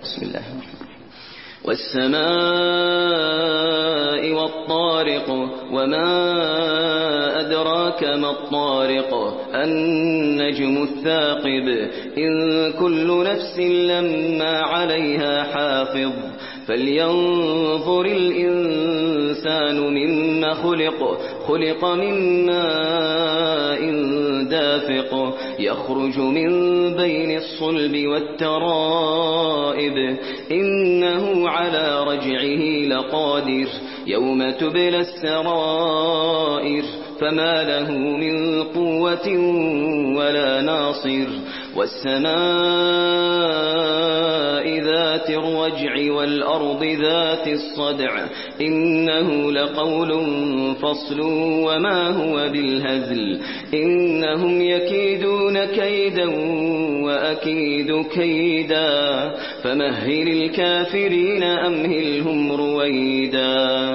بسم الله والسماء والطارق وما أدراك ما الطارق النجم الثاقب إن كل نفس لما عليها حافظ فلينظر الإنسان مما خلق من ماء دافق يخرج من بين الصلب والترائب إنه على رجعه لقادر يوم تبلى السرائر فما له من قوة ولا ناصر والسماء ذات الرجع والأرض ذات الصدع إنه لقول فصل وما هو بالهزل إنهم يكيدون كيدا وأكيد كيدا فمهل الكافرين أمهلهم رويدا